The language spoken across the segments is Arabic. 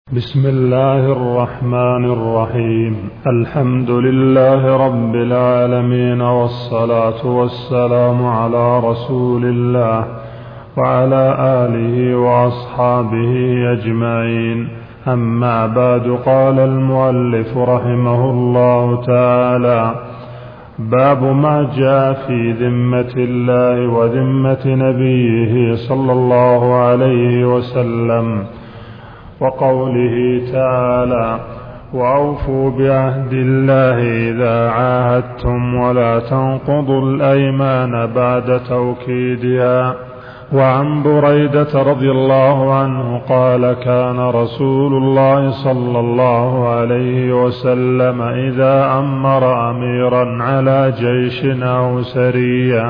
بسم الله الرحمن الرحيم. الحمد لله رب العالمين، والصلاة والسلام على رسول الله وعلى آله وأصحابه أجمعين. أما بعد، قال المؤلف رحمه الله تعالى: باب ما جاء في ذمة الله وذمة نبيه صلى الله عليه وسلم، وقوله تعالى: وأوفوا بعهد الله إذا عاهدتم ولا تنقضوا الأيمان بعد توكيدها. وعن بريدة رضي الله عنه قال: كان رسول الله صلى الله عليه وسلم إذا أمر أميرا على جيش أو سرية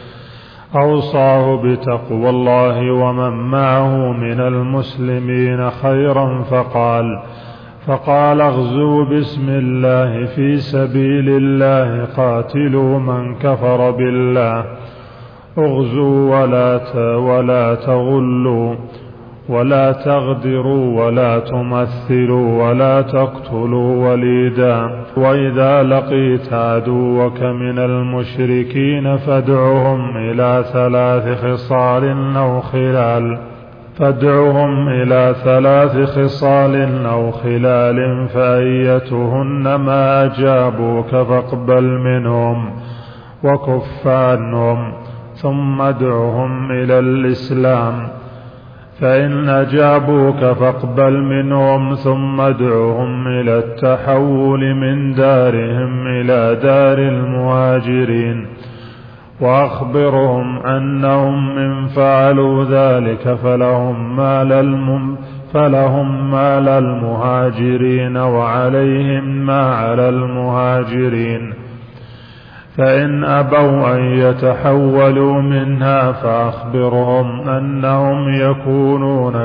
أوصاه بتقوى الله ومن معه من المسلمين خيرا، فقال: اغزوا بسم الله، في سبيل الله قاتلوا من كفر بالله، اغزوا ولا تغلوا ولا تغدروا ولا تمثلوا ولا تقتلوا وليدا، وإذا لقيت عدوك من المشركين فادعهم إلى ثلاث خصال أو خلال فأيتهن ما أجابوك فاقبل منهم وكف عنهم، ثم ادعهم إلى الإسلام، فإن أجابوك فاقبل منهم، ثم ادعهم إلى التحول من دارهم إلى دار المهاجرين، وأخبرهم أنهم إن فعلوا ذلك فلهم مال المهاجرين وعليهم ما على المهاجرين، فإن أبوا أن يتحولوا منها فأخبرهم أنهم يكونون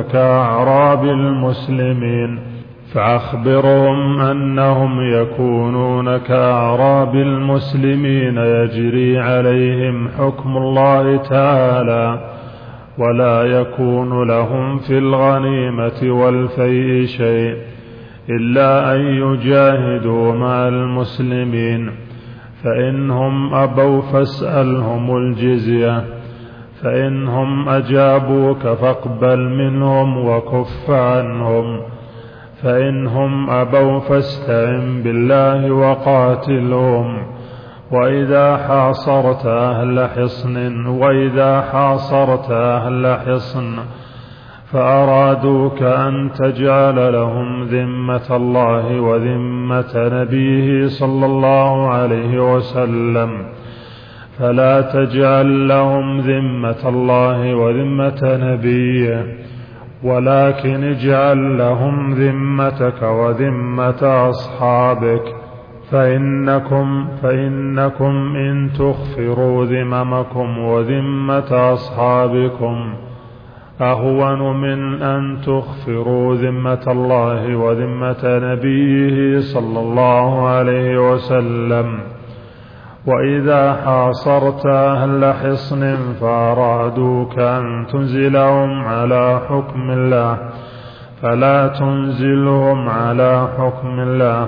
كأعراب المسلمين يجري عليهم حكم الله تعالى، ولا يكون لهم في الغنيمة والفيء شيء إلا أن يجاهدوا مع المسلمين، فإنهم أبوا فاسألهم الجزية، فإنهم أجابوك فاقبل منهم وكف عنهم، فإنهم أبوا فاستعن بالله وقاتلهم. وإذا حاصرت أهل حصن فأرادوك أن تجعل لهم ذمة الله وذمة نبيه صلى الله عليه وسلم، فلا تجعل لهم ذمة الله وذمة نبيه، ولكن اجعل لهم ذمتك وذمة أصحابك، فإنكم إن تخفروا ذممكم وذمة أصحابكم أهون من أن تخفروا ذمة الله وذمة نبيه صلى الله عليه وسلم. وإذا حاصرت أهل حصن فأرادوك أن تنزلهم على حكم الله فلا تنزلهم على حكم الله،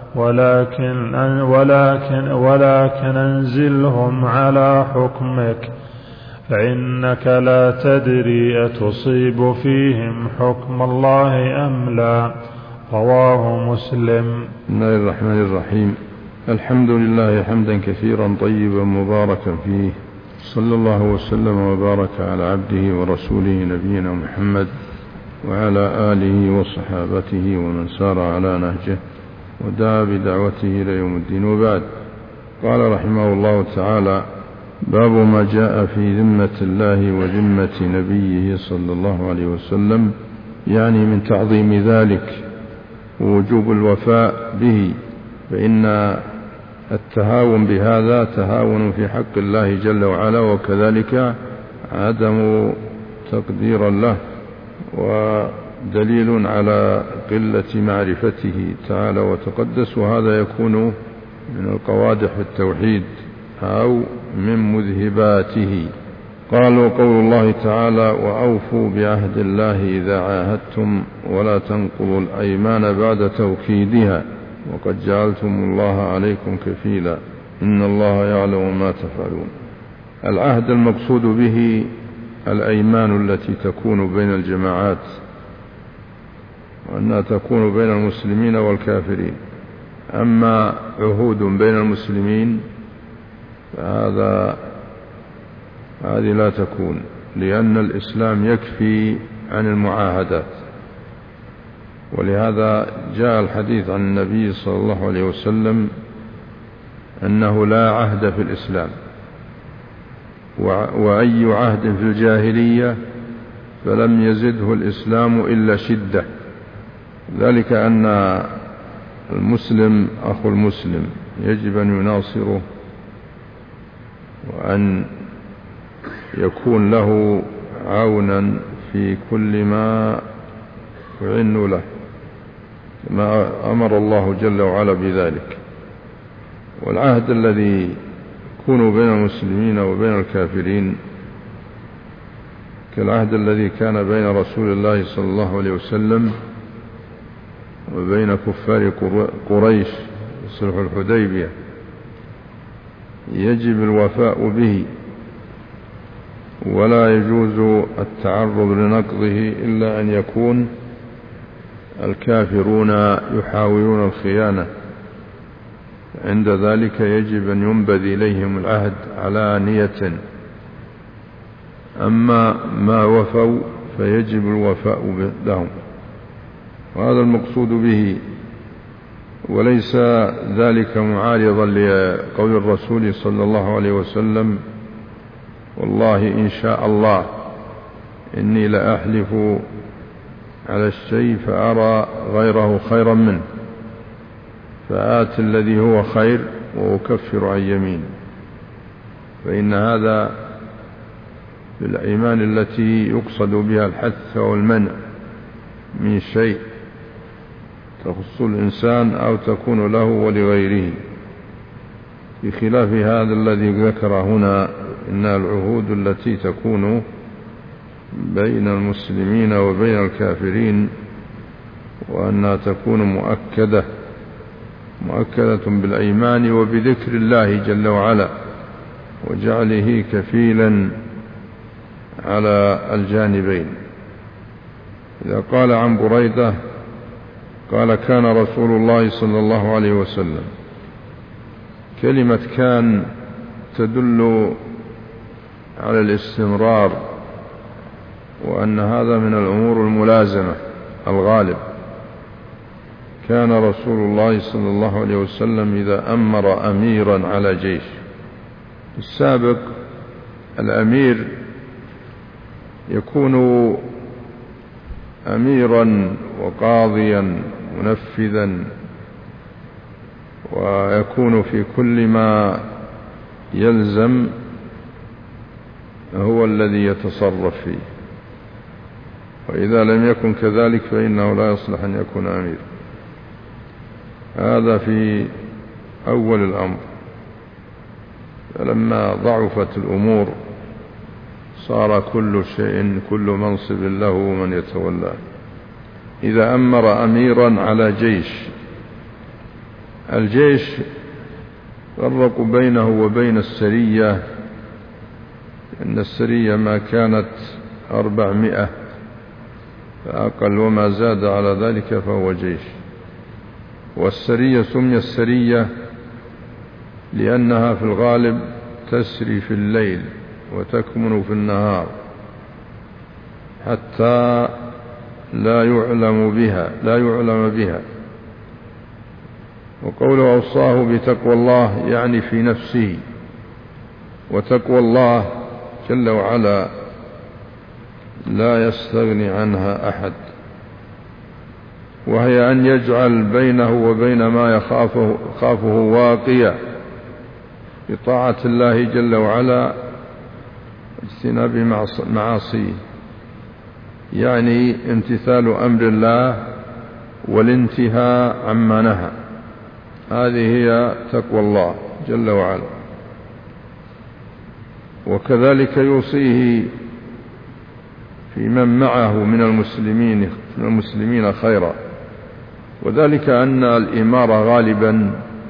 ولكن أنزلهم على حكمك، فإنك لا تدري أتصيب فيهم حكم الله أم لا. رواه مسلم. بسم الله الرحمن الرحيم. الحمد لله حمدا كثيرا طيبا مباركا فيه، صلى الله وسلم وبارك على عبده ورسوله نبينا محمد وعلى آله وصحابته ومن سار على نهجه ودعا بدعوته إلى يوم الدين. وبعد، قال رحمه الله تعالى: باب ما جاء في ذمة الله وذمة نبيه صلى الله عليه وسلم، يعني من تعظيم ذلك ووجوب الوفاء به، فإن التهاون بهذا تهاون في حق الله جل وعلا، وكذلك عدم تقدير له ودليل على قلة معرفته تعالى وتقدس، وهذا يكون من القوادح في التوحيد أو من مذهباته. قالوا قول الله تعالى: وأوفوا بعهد الله إذا عاهدتم ولا تنقضوا الأيمان بعد توكيدها وقد جعلتم الله عليكم كفيلا إن الله يعلم ما تفعلون. العهد المقصود به الأيمان التي تكون بين الجماعات، وأنها تكون بين المسلمين والكافرين. أما عهود بين المسلمين هذه لا تكون، لأن الإسلام يكفي عن المعاهدات. ولهذا جاء الحديث عن النبي صلى الله عليه وسلم أنه لا عهد في الإسلام، وأي عهد في الجاهلية فلم يزده الإسلام إلا شدة. ذلك أن المسلم أخو المسلم يجب أن يناصره وأن يكون له عونا في كل ما يعن له، كما أمر الله جل وعلا بذلك. والعهد الذي يكون بين المسلمين وبين الكافرين كالعهد الذي كان بين رسول الله صلى الله عليه وسلم وبين كفار قريش في صلح الحديبية، يجب الوفاء به، ولا يجوز التعرض لنقضه إلا أن يكون الكافرون يحاولون الخيانة. عند ذلك يجب أن ينبذ إليهم العهد على نية. أما ما وفوا فيجب الوفاء لهم، وهذا المقصود به. وليس ذلك معارضا لقول الرسول صلى الله عليه وسلم: والله إن شاء الله إني لأحلف على الشيء فأرى غيره خيرا منه فآت الذي هو خير وأكفر عن يمين. فإن هذا بالأيمان التي يقصد بها الحث والمنع من شيء تخص الإنسان أو تكون له ولغيره، بخلاف هذا الذي ذكر هنا إن العهود التي تكون بين المسلمين وبين الكافرين وأنها تكون مؤكدة بالأيمان وبذكر الله جل وعلا وجعله كفيلا على الجانبين. إذا قال عن بريدة قال: كان رسول الله صلى الله عليه وسلم. كلمة كان تدل على الاستمرار، وأن هذا من الأمور الملازمة الغالب. كان رسول الله صلى الله عليه وسلم إذا أمر أميرا على جيش. السابق الأمير يكون أميرا وقاضيا منفذا، ويكون في كل ما يلزم هو الذي يتصرف فيه. وإذا لم يكن كذلك فإنه لا يصلح أن يكون أمير. هذا في أول الأمر. فلما ضعفت الأمور صار كل شيء، كل منصب له من يتولاه. إذا أمر أميرا على جيش، الجيش فرق بينه وبين السرية، إن السرية ما كانت 400 فأقل، وما زاد على ذلك فهو جيش. والسرية سمي السرية لأنها في الغالب تسري في الليل وتكمن في النهار حتى لا يعلم بها. وقوله أوصاه بتقوى الله يعني في نفسه، وتقوى الله جل وعلا لا يستغني عنها أحد، وهي أن يجعل بينه وبين ما يخافه واقيا بطاعة الله جل وعلا واجتناب معاصيه، يعني امتثال أمر الله والانتهاء عما نهى. هذه هي تقوى الله جل وعلا. وكذلك يوصيه في من معه من المسلمين خيرا، وذلك أن الإمارة غالبا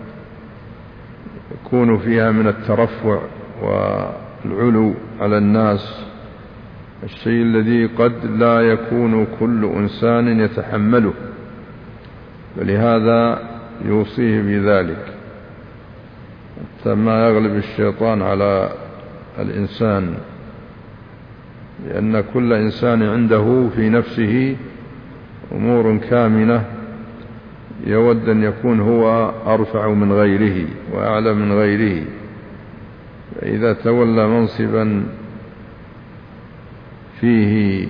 يكون فيها من الترفع والعلو على الناس، الشيء الذي قد لا يكون كل إنسان يتحمله، ولهذا يوصيه بذلك حتى ما يغلب الشيطان على الإنسان، لأن كل إنسان عنده في نفسه أمور كامنة يود أن يكون هو أرفع من غيره وأعلى من غيره، فإذا تولى منصبا فيه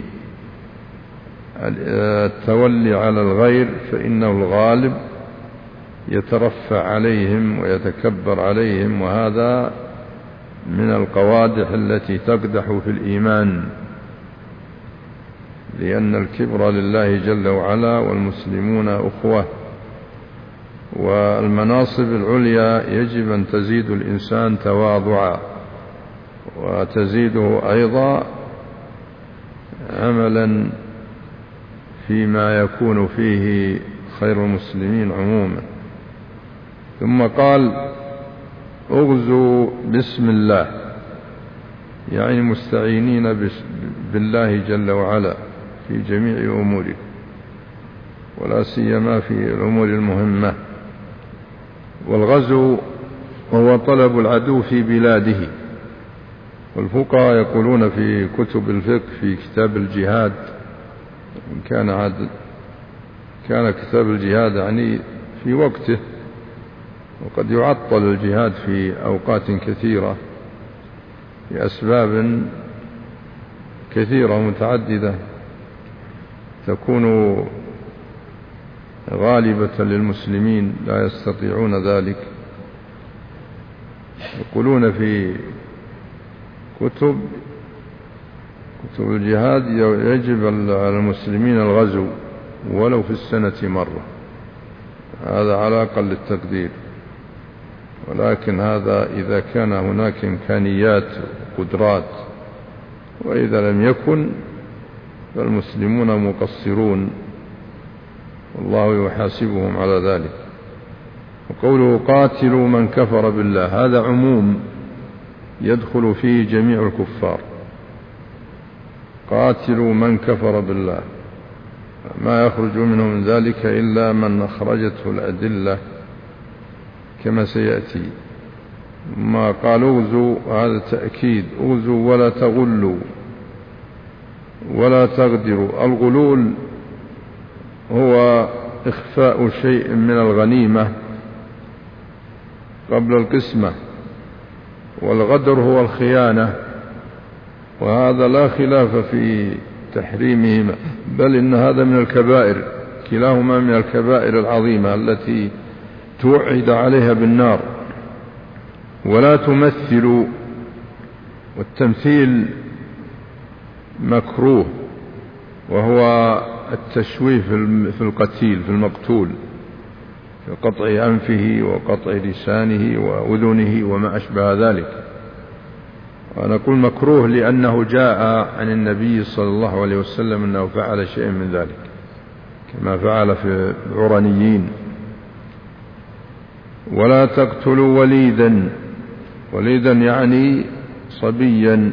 التولي على الغير فإنه الغالب يترفع عليهم ويتكبر عليهم، وهذا من القوادح التي تقدح في الإيمان، لأن الكبر لله جل وعلا والمسلمون أخوة، والمناصب العليا يجب أن تزيد الإنسان تواضعا، وتزيده أيضا عملا فيما يكون فيه خير المسلمين عموما. ثم قال اغزوا بسم الله، يعني مستعينين بالله جل وعلا في جميع أموركم، ولا سيما في الأمور المهمة. والغزو هو طلب العدو في بلاده، والفقهاء يقولون في كتب الفقه في كتاب الجهاد، كان كتاب الجهاد يعني في وقته، وقد يعطل الجهاد في أوقات كثيرة لأسباب كثيرة متعددة تكون غالبة للمسلمين لا يستطيعون ذلك. يقولون في كتب الجهاد يجب على المسلمين الغزو ولو في السنة مرة، هذا على أقل التقدير، ولكن هذا إذا كان هناك إمكانيات وقدرات، وإذا لم يكن فالمسلمون مقصرون والله يحاسبهم على ذلك. وقوله قاتلوا من كفر بالله، هذا عموم يدخل فيه جميع الكفار، قاتلوا من كفر بالله، ما يخرج منه من ذلك إلا من أخرجته الأدلة كما سيأتي. ما قالوا اوذوا، هذا تأكيد، اوذوا ولا تغلوا ولا تغدروا. الغلول هو إخفاء شيء من الغنيمة قبل القسمة، والغدر هو الخيانة، وهذا لا خلاف في تحريمهما، بل إن هذا من الكبائر، كلاهما من الكبائر العظيمة التي توعد عليها بالنار. ولا تمثلوا، والتمثيل مكروه، وهو التشويه في القتيل، في المقتول، في قطع أنفه وقطع لسانه وأذنه وما أشبه ذلك. ونقول مكروه لأنه جاء عن النبي صلى الله عليه وسلم أنه فعل شيء من ذلك، كما فعل في العرنيين. ولا تقتلوا وليدا، وليدا يعني صبيا،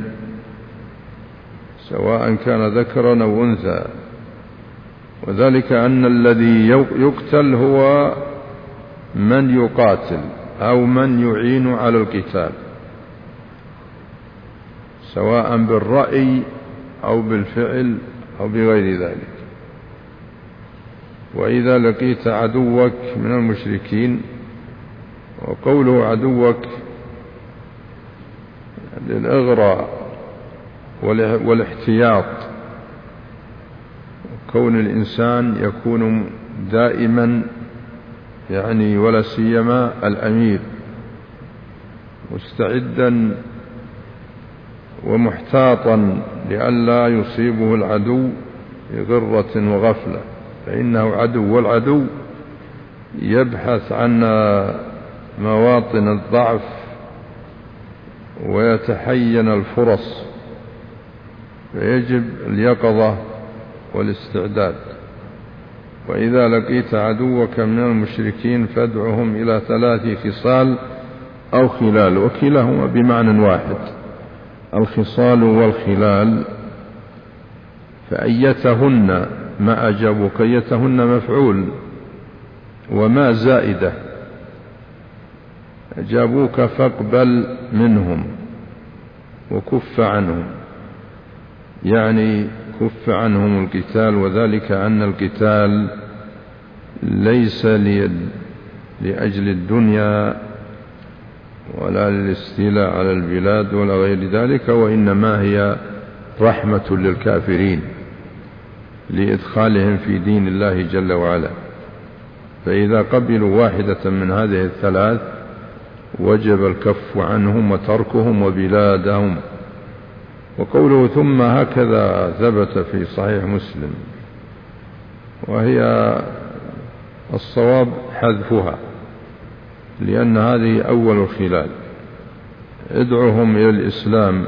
سواء كان ذكرا أو أنثى، وذلك أن الذي يقتل هو من يقاتل أو من يعين على القتال، سواء بالرأي أو بالفعل أو بغير ذلك. وإذا لقيت عدوك من المشركين، وقوله عدوك للإغراء والاحتياط، كون الإنسان يكون دائما يعني ولا سيما الأمير مستعدا ومحتاطا لئلا يصيبه العدو بغرة وغفلة، فإنه عدو، والعدو يبحث عن مواطن الضعف ويتحين الفرص، فيجب اليقظة والاستعداد. وإذا لقيت عدوك من المشركين فادعهم إلى 3 خصال أو خلال، وكلاهما بمعنى واحد، الخصال والخلال. فأيتهن ما أجابوك، أيتهن مفعول وما زائدة، أجابوك فاقبل منهم وكف عنهم، يعني كف عنهم القتال، وذلك أن القتال ليس لأجل الدنيا ولا للاستيلاء على البلاد ولا غير ذلك، وإنما هي رحمة للكافرين لإدخالهم في دين الله جل وعلا. فإذا قبلوا واحدة من هذه الثلاث وجب الكف عنهم وتركهم وبلادهم. وقوله ثم هكذا ثبت في صحيح مسلم، وهي الصواب حذفها، لأن هذه أول الخلال. ادعوهم إلى الإسلام،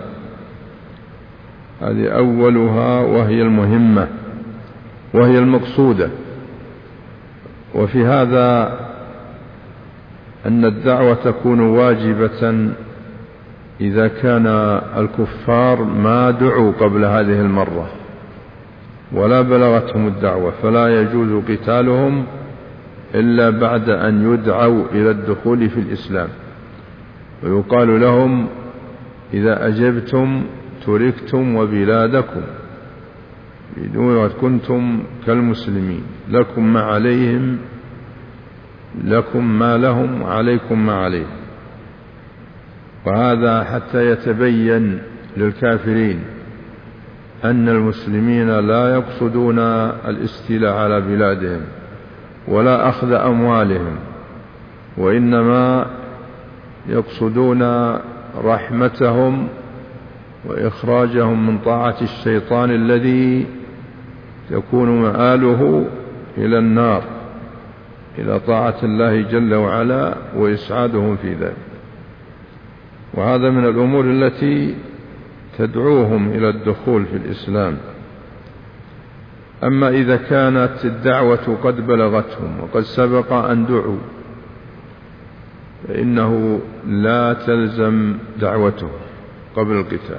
هذه أولها وهي المهمة وهي المقصودة. وفي هذا أن الدعوة تكون واجبة إذا كان الكفار ما دعوا قبل هذه المرة ولا بلغتهم الدعوة، فلا يجوز قتالهم إلا بعد أن يدعوا إلى الدخول في الإسلام، ويقال لهم إذا أجبتم تركتم وبلادكم بدون كنتم كالمسلمين، لكم ما عليهم، لكم ما لهم وعليكم ما عليهم. وهذا حتى يتبين للكافرين أن المسلمين لا يقصدون الاستيلاء على بلادهم ولا أخذ أموالهم، وإنما يقصدون رحمتهم وإخراجهم من طاعة الشيطان الذي يكون مآله إلى النار، إلى طاعة الله جل وعلا، وإسعادهم في ذلك. وهذا من الأمور التي تدعوهم إلى الدخول في الإسلام. أما إذا كانت الدعوة قد بلغتهم وقد سبق أن دعوا فإنه لا تلزم دعوته قبل القتال،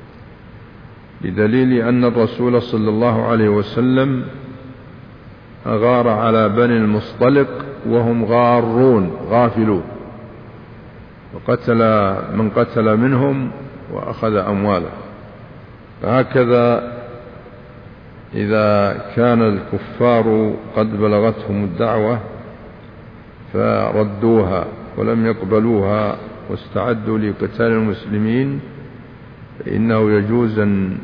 بدليل أن الرسول صلى الله عليه وسلم أغار على بني المصطلق وهم غارون غافلون، وقتل من قتل منهم وأخذ أمواله. فهكذا إذا كان الكفار قد بلغتهم الدعوة فردوها ولم يقبلوها واستعدوا لقتال المسلمين، فإنه يجوز أن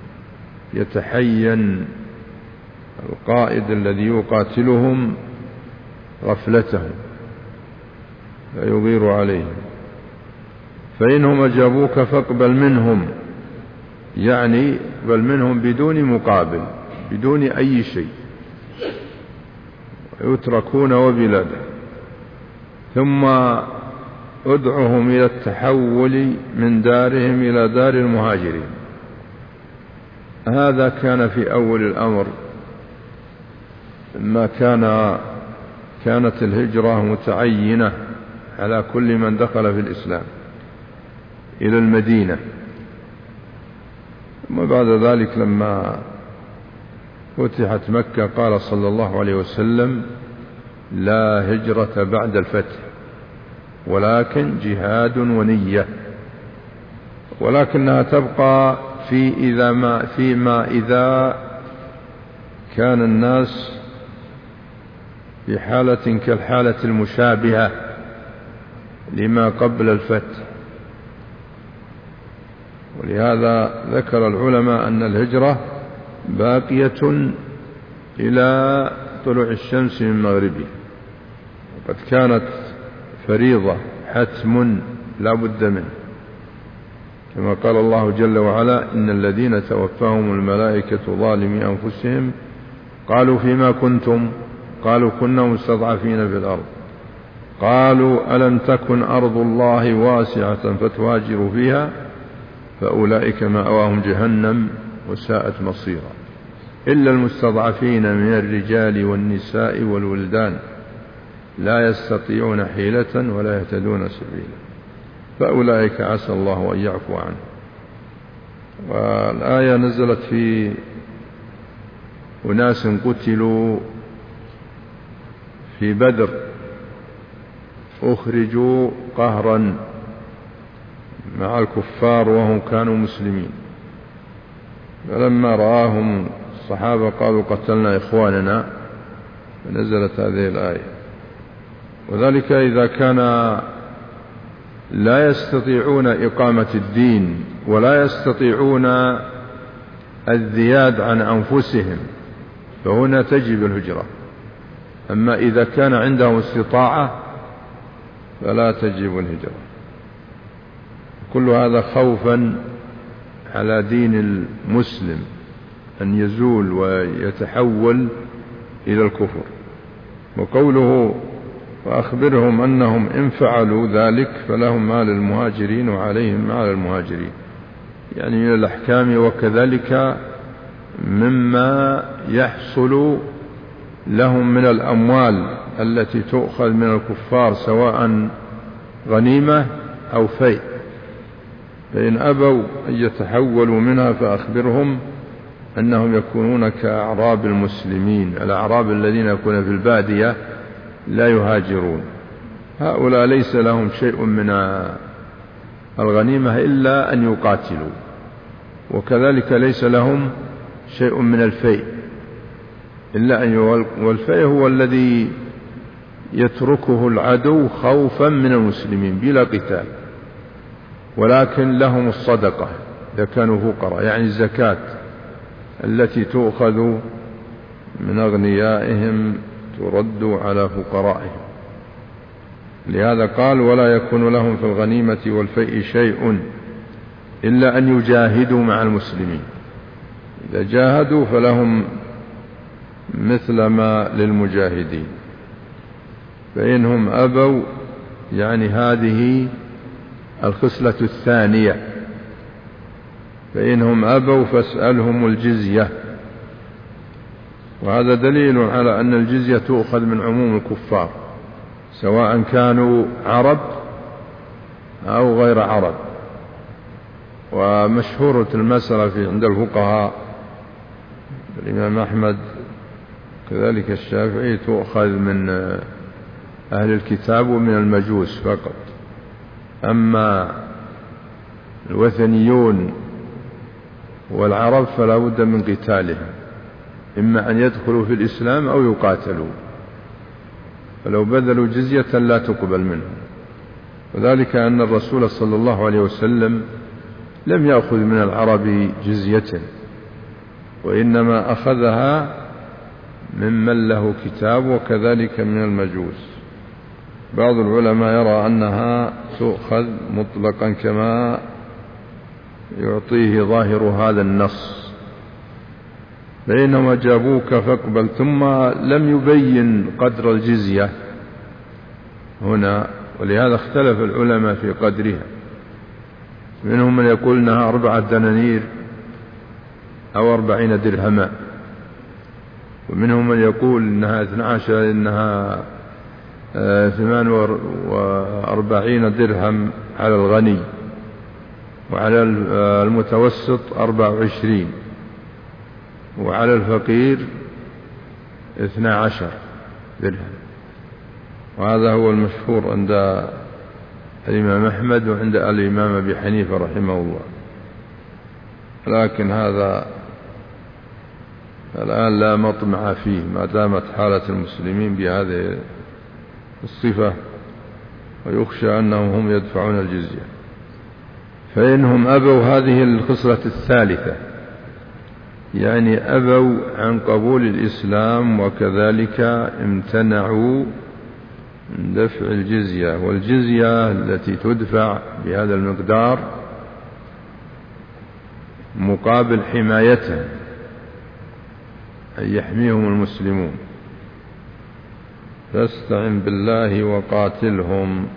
يتحين القائد الذي يقاتلهم غفلتهم فيغير عليهم. فإنهم أجابوك فاقبل منهم، يعني اقبل منهم بدون مقابل، بدون أي شيء، يتركون وبلاده. ثم ادعهم إلى التحول من دارهم إلى دار المهاجرين. هذا كان في أول الأمر، ما كانت الهجرة متعينة على كل من دخل في الإسلام إلى المدينة. وبعد ذلك لما فتحت مكة قال صلى الله عليه وسلم: لا هجرة بعد الفتح ولكن جهاد ونية. ولكنها تبقى فيما إذا كان الناس في حالة كالحالة المشابهة لما قبل الفتح. ولهذا ذكر العلماء أن الهجرة باقية إلى طلوع الشمس من مغربها، وقد كانت فريضة حتم لا بد منه، كما قال الله جل وعلا: إن الذين توفاهم الملائكة ظالمي أنفسهم قالوا فيما كنتم قالوا كنا مستضعفين في الأرض قالوا ألم تكن أرض الله واسعة فتهاجروا فيها فأولئك مأواهم جهنم وساءت مصيرا إلا المستضعفين من الرجال والنساء والولدان لا يستطيعون حيلة ولا يهتدون سبيلا فأولئك عسى الله أن يعفو عنه. والآية نزلت في أناس قتلوا في بدر أخرجوا قهرا مع الكفار وهم كانوا مسلمين، فلما رآهم الصحابة قالوا قتلنا إخواننا، فنزلت هذه الآية. وذلك إذا كان لا يستطيعون إقامة الدين ولا يستطيعون الزياد عن أنفسهم فهنا تجب الهجرة. أما إذا كان عندهم استطاعة فلا تجب الهجرة. كل هذا خوفا على دين المسلم أن يزول ويتحول إلى الكفر. وقوله فأخبرهم أنهم إن فعلوا ذلك فلهم ما للمهاجرين وعليهم ما على المهاجرين، يعني من الأحكام وكذلك مما يحصل لهم من الأموال التي تؤخذ من الكفار سواء غنيمة أو فيء، فإن أبوا أن يتحولوا منها فأخبرهم أنهم يكونون كأعراب المسلمين، الأعراب الذين يكونون في البادية لا يهاجرون، هؤلاء ليس لهم شيء من الغنيمة إلا أن يقاتلوا، وكذلك ليس لهم شيء من الفيء إلا أن والفيء هو الذي يتركه العدو خوفا من المسلمين بلا قتال، ولكن لهم الصدقة إذا كانوا فقراء، يعني الزكاة التي تؤخذ من أغنيائهم ترد على فقرائهم. لهذا قال ولا يكون لهم في الغنيمة والفيء شيء إلا أن يجاهدوا مع المسلمين، إذا جاهدوا فلهم مثل ما للمجاهدين. فإنهم أبوا، يعني هذه الخصلة الثانية، فإنهم أبوا فاسألهم الجزية، وهذا دليل على أن الجزية تؤخذ من عموم الكفار سواء كانوا عرب أو غير عرب. ومشهورة المسألة عند الفقهاء الإمام أحمد كذلك الشافعي تؤخذ من أهل الكتاب ومن المجوس فقط، أما الوثنيون والعرب فلا بد من قتالهم، إما أن يدخلوا في الإسلام أو يقاتلوا، فلو بذلوا جزية لا تقبل منهم. وذلك أن الرسول صلى الله عليه وسلم لم يأخذ من العرب جزية، وإنما أخذها ممن له كتاب وكذلك من المجوس. بعض العلماء يرى أنها تؤخذ مطلقا كما يعطيه ظاهر هذا النص، فإنهم أجابوك فاقبل، ثم لم يبين قدر الجزية هنا، ولهذا اختلف العلماء في قدرها. منهم من يقول إنها 4 دنانير أو 40 درهما، ومنهم من يقول إنها 12 إنها 48 درهم على الغني، وعلى المتوسط 24، وعلى الفقير 12 درهم. وهذا هو المشهور عند الإمام أحمد وعند الإمام أبي حنيفة رحمه الله، لكن هذا الآن لا مطمع فيه ما دامت حالة المسلمين بهذه الصفة، ويخشى أنهم هم يدفعون الجزية. فإنهم أبوا، هذه الخصلة الثالثة، يعني أبوا عن قبول الإسلام، وكذلك امتنعوا من دفع الجزية. والجزية التي تدفع بهذا المقدار مقابل حمايته، أن يحميهم المسلمون. فاستعن بالله وقاتلهم.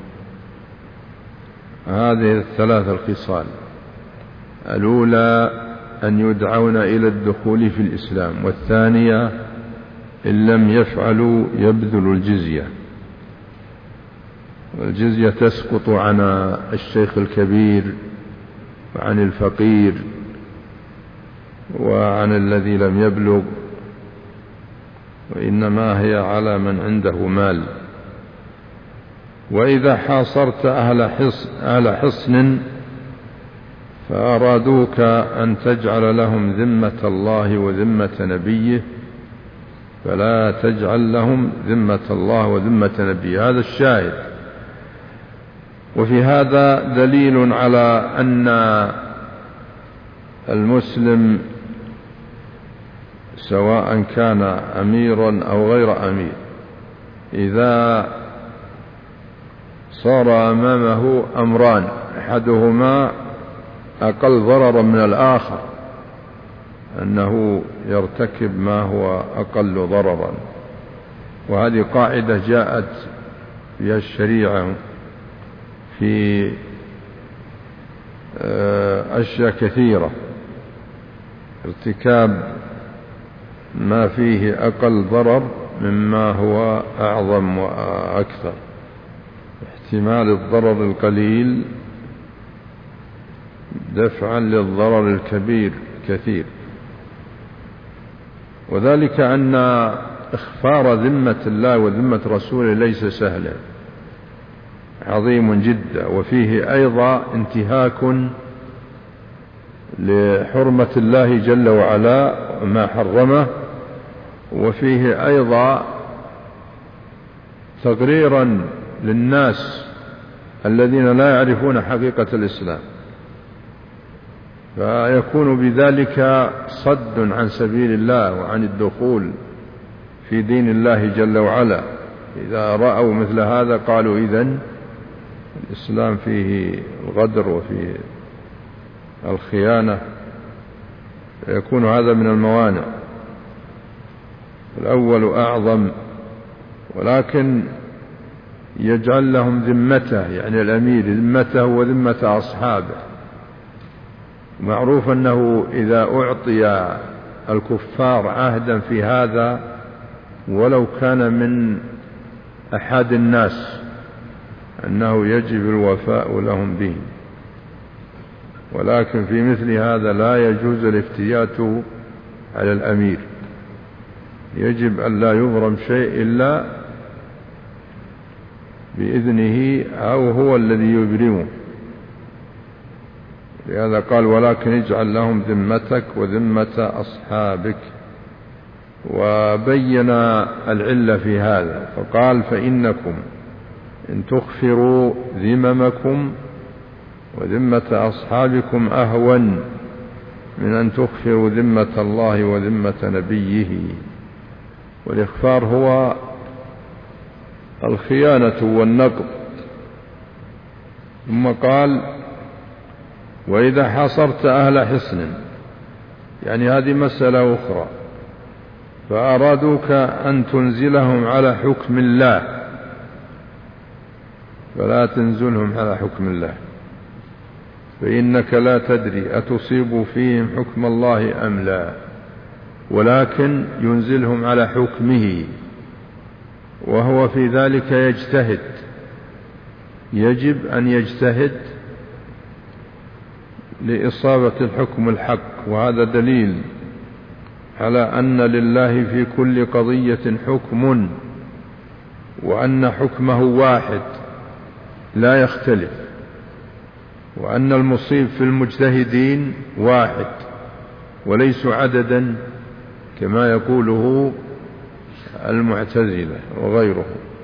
هذه الثلاث الخصال: الأولى أن يدعون إلى الدخول في الإسلام، والثانية إن لم يفعلوا يبذلوا الجزية، والجزية تسقط عن الشيخ الكبير وعن الفقير وعن الذي لم يبلغ، وإنما هي على من عنده مال. وإذا حاصرت أهل حصن فأرادوك أن تجعل لهم ذمة الله وذمة نبيه فلا تجعل لهم ذمة الله وذمة نبيه. هذا الشاهد. وفي هذا دليل على أن المسلم سواء كان أميرا أو غير أمير، إذا صار أمامه أمران أحدهما أقل ضررا من الآخر، أنه يرتكب ما هو أقل ضررا. وهذه قاعدة جاءت بها الشريعة في أشياء كثيرة، ارتكاب ما فيه أقل ضرر مما هو أعظم وأكثر، احتمال الضرر القليل دفعا للضرر الكبير كثير. وذلك أن إخفار ذمة الله وذمة رسوله ليس سهلا، عظيم جدا، وفيه أيضا انتهاك لحرمة الله جل وعلا ما حرمه، وفيه أيضا تغريرا للناس الذين لا يعرفون حقيقة الإسلام، فيكون بذلك صد عن سبيل الله وعن الدخول في دين الله جل وعلا. إذا رأوا مثل هذا قالوا إذن الإسلام فيه الغدر وفيه الخيانة، فيكون هذا من الموانع. الأول أعظم، ولكن يجعل لهم ذمته، يعني الأمير ذمته وذمة أصحابه. معروف أنه إذا أعطي الكفار عهدا في هذا ولو كان من أحد الناس أنه يجب الوفاء لهم به، ولكن في مثل هذا لا يجوز الافتيات على الأمير، يجب أن لا يبرم شيء إلا بإذنه أو هو الذي يبرمه. لهذا قال ولكن اجعل لهم ذمتك وذمة أصحابك. وبين العلة في هذا فقال فإنكم إن تغفروا ذممكم وذمة أصحابكم أهون من أن تغفروا ذمة الله وذمة نبيه. والإغفار هو الخيانة والنقض. ثم قال وإذا حاصرت أهل حصن، يعني هذه مسألة أخرى، فأرادوك أن تنزلهم على حكم الله فلا تنزلهم على حكم الله، فإنك لا تدري أتصيب فيهم حكم الله أم لا، ولكن ينزلهم على حكمه، وهو في ذلك يجتهد، يجب أن يجتهد لإصابة الحكم الحق. وهذا دليل على أن لله في كل قضية حكم، وأن حكمه واحد لا يختلف، وأن المصيب في المجتهدين واحد وليس عددا كما يقوله المعتزلة وغيره.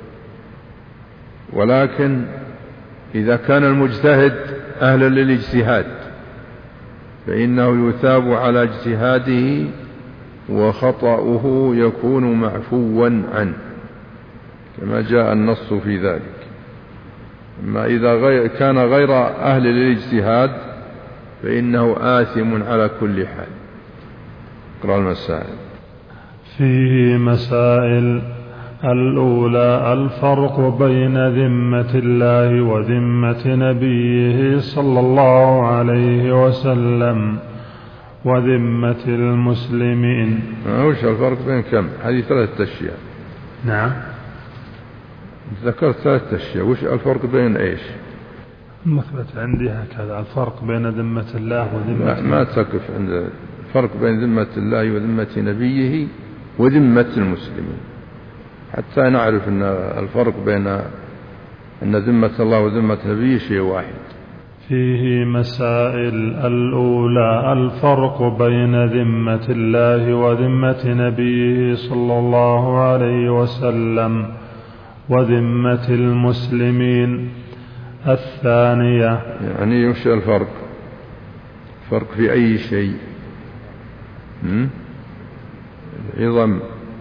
ولكن إذا كان المجتهد أهلا للاجتهاد فإنه يثاب على اجتهاده وخطأه يكون معفوا عنه كما جاء النص في ذلك. أما إذا كان غير أهل للاجتهاد فإنه آثم على كل حال. اقرأ المسائل. فيه مسائل. الأولى الفرق بين ذمة الله وذمة نبيه صلى الله عليه وسلم وذمة المسلمين. وش الفرق بين كم؟ هذه 3 أشياء. نعم ذكرت 3 أشياء، وش الفرق بين إيش؟ مثبت عندي هكذا الفرق بين ذمة الله وذمة ما تقف عند الفرق بين ذمة الله وذمة نبيه وذمة المسلمين، حتى نعرف أن الفرق بين أن ذمة الله وذمة نبيه شيء واحد. فيه مسائل. الأولى الفرق بين ذمة الله وذمة نبيه صلى الله عليه وسلم وذمة المسلمين. الثانية يعني وش الفرق؟ فرق في أي شيء؟ عظم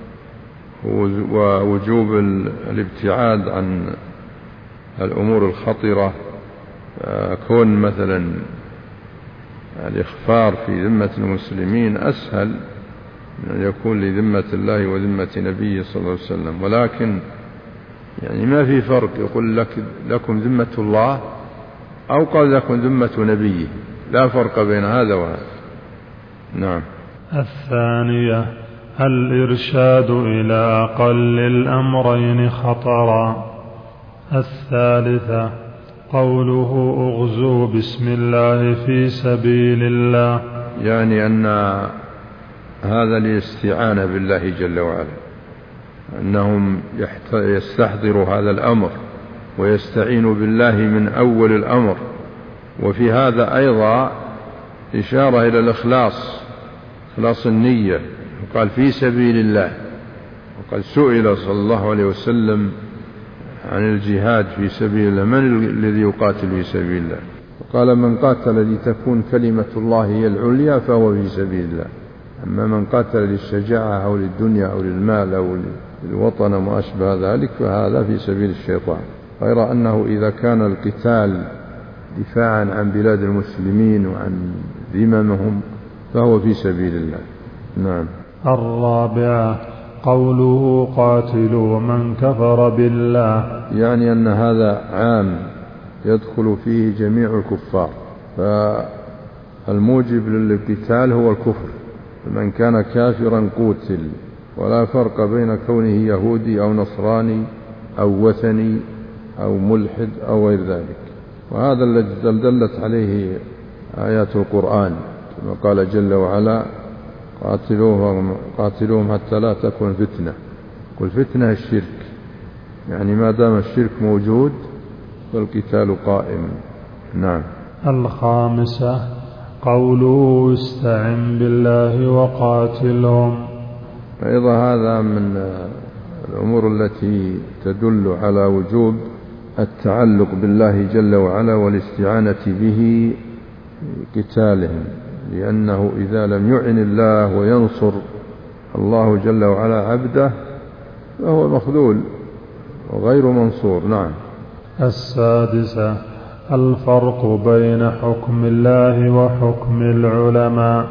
ووجوب الابتعاد عن الأمور الخطرة، كون مثلا الإخفار في ذمة المسلمين أسهل من أن يكون لذمة الله وذمة نبيه صلى الله عليه وسلم، ولكن يعني ما في فرق يقول لكم ذمة الله أو قال لكم ذمة نبيه، لا فرق بين هذا وهذا. نعم. الثانية الإرشاد إلى أقل الأمرين خطرا. الثالثة قوله اغزوا بسم الله في سبيل الله، يعني أن هذا الاستعانة بالله جل وعلا، أنهم يستحضروا هذا الأمر ويستعينوا بالله من أول الأمر. وفي هذا أيضا إشارة إلى الإخلاص، إخلاص النية. وقال في سبيل الله، وقد سئل صلى الله عليه وسلم عن الجهاد في سبيل الله، من الذي يقاتل في سبيل الله؟ وقال من قاتل لتكون كلمة الله هي العليا فهو في سبيل الله. أما من قاتل للشجاعة أو للدنيا أو للمال أو للوطن وما أشبه ذلك فهذا في سبيل الشيطان. غير أنه إذا كان القتال دفاعا عن بلاد المسلمين وعن ذممهم فهو في سبيل الله. نعم. الرابعة قوله قاتلوا من كفر بالله، يعني أن هذا عام يدخل فيه جميع الكفار، فالموجب للقتال هو الكفر، فمن كان كافرا قتل، ولا فرق بين كونه يهودي أو نصراني أو وثني أو ملحد أو غير ذلك. وهذا الذي دلت عليه آيات القرآن كما قال جل وعلا قاتلوهم حتى لا تكون فتنة. كل فتنة الشرك، يعني ما دام الشرك موجود فالقتال قائم. نعم. الخامسة قوله استعن بالله وقاتلهم، أيضا هذا من الأمور التي تدل على وجوب التعلق بالله جل وعلا والاستعانة به قتالهم، لأنه إذا لم يعن الله وينصر الله جل وعلا عبده فهو مخذول وغير منصور. نعم. السادسة الفرق بين حكم الله وحكم العلماء،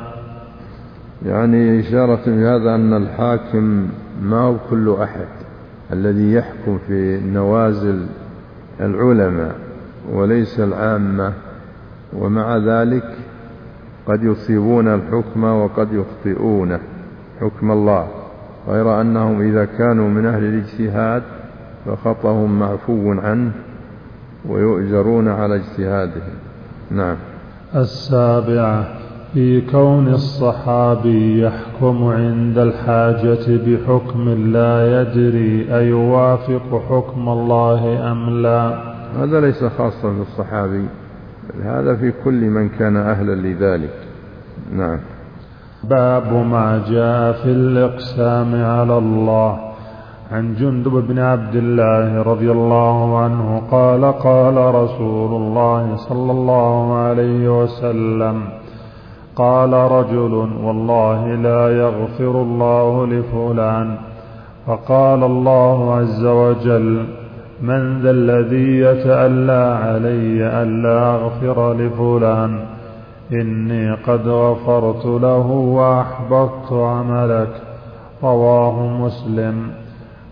يعني إشارة بهذا أن الحاكم ما هو كل أحد الذي يحكم في نوازل العلماء وليس العامة، ومع ذلك قد يصيبون الحكم وقد يخطئون حكم الله، غير أنهم إذا كانوا من أهل الاجتهاد فخطأهم معفو عنه ويؤجرون على اجتهادهم. نعم. السابعة في كون الصحابي يحكم عند الحاجة بحكم لا يدري أيوافق حكم الله أم لا. هذا ليس خاصا بالصحابي، هذا في كل من كان أهلا لذلك. نعم. باب ما جاء في الإقسام على الله. عن جندب بن عبد الله رضي الله عنه قال قال رسول الله صلى الله عليه وسلم قال رجل والله لا يغفر الله لفلان، فقال الله عز وجل من ذا الذي يتألى علي ألا أغفر لفلان، إني قد غفرت له وأحبطت عملك. رواه مسلم.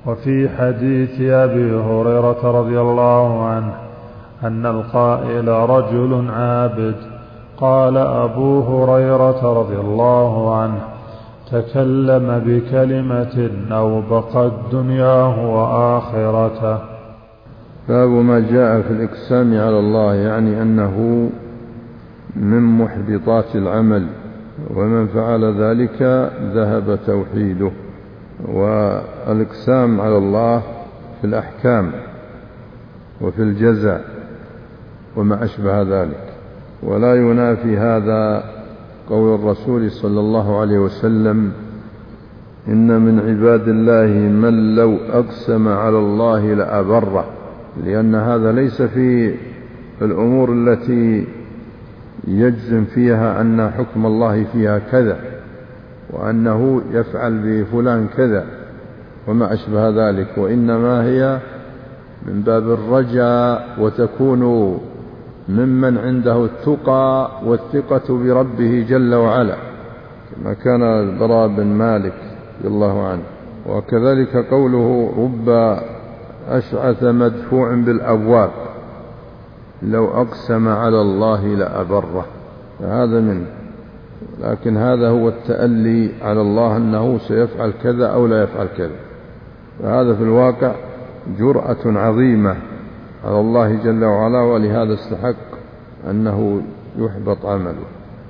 وفي حديث أبي هريرة رضي الله عنه أن القائل رجل عابد، قال أبو هريرة رضي الله عنه: تكلم بكلمة أوبقت دنياه وآخرته. باب ما جاء في الإقسام على الله، يعني أنه من محبطات العمل، ومن فعل ذلك ذهب توحيده. والإقسام على الله في الأحكام وفي الجزاء وما أشبه ذلك، ولا ينافي هذا قول الرسول صلى الله عليه وسلم: إن من عباد الله من لو أقسم على الله لأبره، لأن هذا ليس في الأمور التي يجزم فيها أن حكم الله فيها كذا، وأنه يفعل بفلان كذا وما أشبه ذلك، وإنما هي من باب الرجاء، وتكون ممن عنده التقى والثقة بربه جل وعلا، كما كان البراء بن مالك رضي الله عنه. وكذلك قوله: رب أشعث مدفوع بالأبواب لو أقسم على الله لأبره، فهذا منه. لكن هذا هو التألي على الله أنه سيفعل كذا أو لا يفعل كذا، فهذا في الواقع جرأة عظيمة على الله جل وعلا، ولهذا استحق أنه يحبط عمله.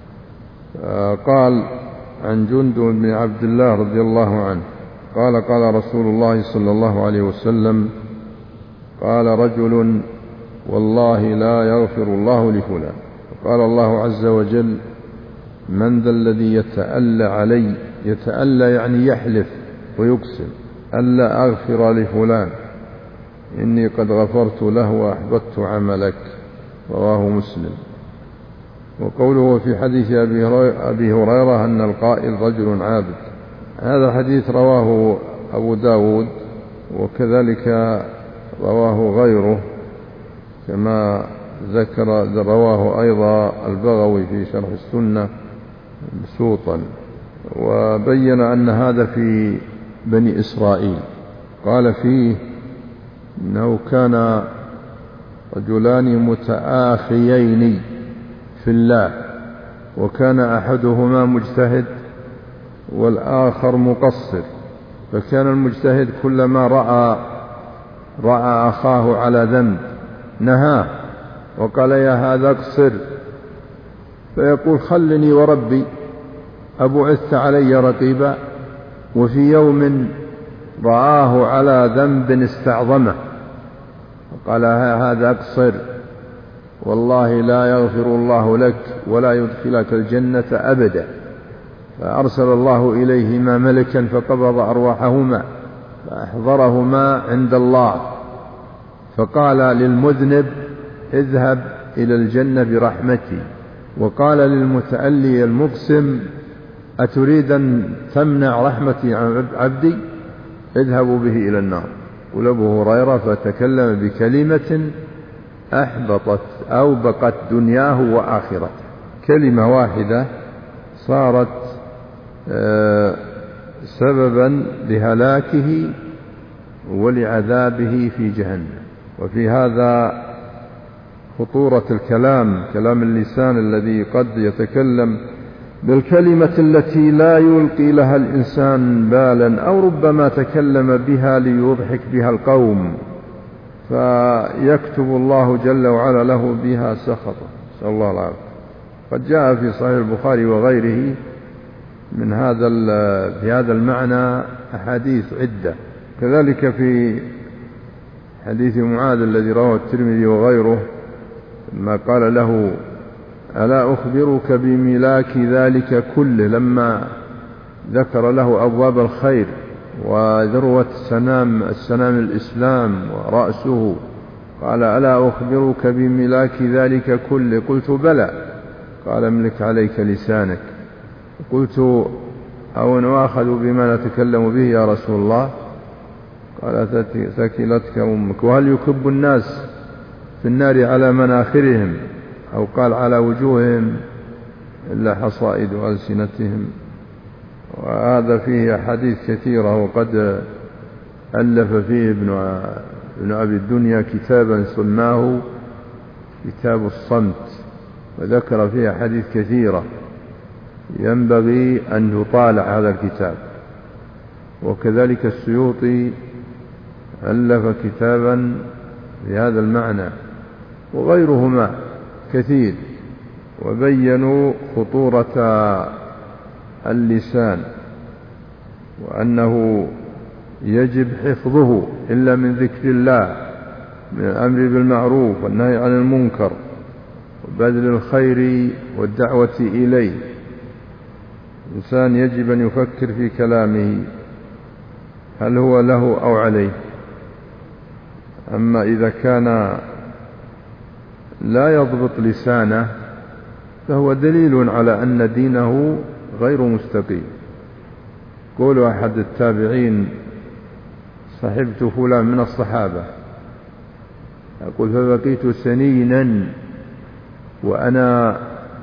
قال عن جندب بن عبد الله رضي الله عنه قال: قال رسول الله صلى الله عليه وسلم: قال رجل: والله لا يغفر الله لفلان. قال الله عز وجل: من ذا الذي يتألى علي؟ يتألى يعني يحلف ويقسم: ألا أغفر لفلان، إني قد غفرت له وأحبطت عملك. رواه مسلم. وقوله في حديث أبي هريرة أن القائل رجل عابد، هذا حديث رواه أبو داود، وكذلك رواه غيره، كما رواه أيضا البغوي في شرح السنة بسوطا، وبين أن هذا في بني إسرائيل. قال فيه إنه كان رجلان متآخيين في الله، وكان أحدهما مجتهد والآخر مقصر، فكان المجتهد كلما رأى أخاه على ذنب نهاه وقال: يا هذا اقصر، فيقول: خلني وربي أبعثت علي رقيبا. وفي يوم رآه على ذنب استعظمه وقال: هذا اقصر، والله لا يغفر الله لك ولا يدخلك الجنة أبدا. فأرسل الله إليهما ملكا فقبض أرواحهما فأحضرهما عند الله، فقال للمذنب: اذهب إلى الجنة برحمتي، وقال للمتألي المقسم: أتريد أن تمنع رحمتي عن عبدي؟ اذهبوا به إلى النار. قال أبو هريرة: فتكلم بكلمة أوبقت دنياه وآخرته، كلمة واحدة صارت سببا لهلاكه ولعذابه في جهنم. وفي هذا خطورة الكلام، كلام اللسان الذي قد يتكلم بالكلمة التي لا يلقي لها الإنسان بالا، أو ربما تكلم بها ليضحك بها القوم، فيكتب الله جل وعلا له بها سخطا، نسأل الله العافية. قد جاء في صحيح البخاري وغيره في هذا المعنى أحاديث عدة. كذلك في حديث معاذ الذي رواه الترمذي وغيره، ما قال له: ألا أخبرك بملاك ذلك كله، لما ذكر له أبواب الخير وذروة السنام الإسلام ورأسه، قال: ألا أخبرك بملاك ذلك كله؟ قلت: بلى. قال: املك عليك لسانك. قلت: أو نؤاخذ بما نتكلم به يا رسول الله؟ قال: ثكلتك أمك. وهل يكب الناس في النار على مناخرهم، أو قال على وجوههم، إلا حصائد ألسنتهم؟ وهذا فيه أحاديث كثيرة، وقد ألف فيه ابن أبي الدنيا كتابا سماه كتاب الصمت، وذكر فيها حديث كثيرة ينبغي أن يطالع هذا الكتاب. وكذلك السيوطي ألف كتابا في هذا المعنى، وغيرهما كثير، وبينوا خطورة اللسان، وأنه يجب حفظه إلا من ذكر الله، من الأمر بالمعروف والنهي عن المنكر وبذل الخير والدعوة إليه. الإنسان يجب أن يفكر في كلامه هل هو له أو عليه. أما إذا كان لا يضبط لسانه فهو دليل على أن دينه غير مستقيم. قول أحد التابعين: صحبت فلان من الصحابة، يقول: فبقيت سنينا وأنا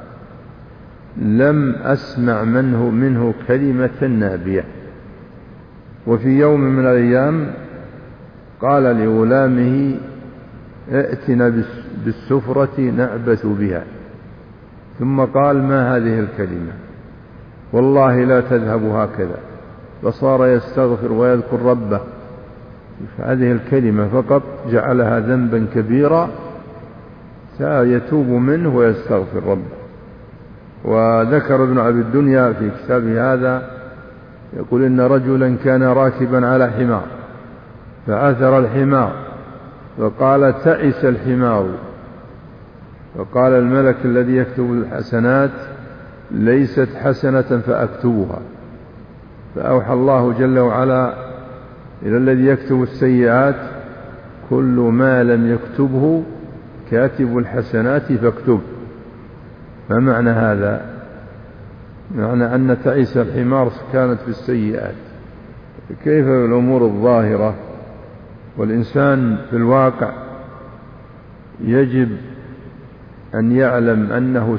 لم أسمع منه كلمة نابية. وفي يوم من الأيام قال لغلامه: ائتنا بالسفرة نعبث بها. ثم قال: ما هذه الكلمة؟ والله لا تذهب هكذا. فصار يستغفر ويذكر ربه، هذه الكلمة فقط جعلها ذنبا كبيرا سيتوب منه ويستغفر ربه. وذكر ابن أبي الدنيا في كتابه هذا يقول: إن رجلا كان راكبا على حمار فعثر الحمار فقال: تعس الحمار. فقال الملك الذي يكتب الحسنات: ليست حسنة فأكتبها. فأوحى الله جل وعلا إلى الذي يكتب السيئات: كل ما لم يكتبه كاتب الحسنات فاكتب. ما معنى هذا؟ معنى أن تعيس الحمار كانت في السيئات، كيف بالأمور الظاهرة؟ والإنسان في الواقع يجب أن يعلم أنه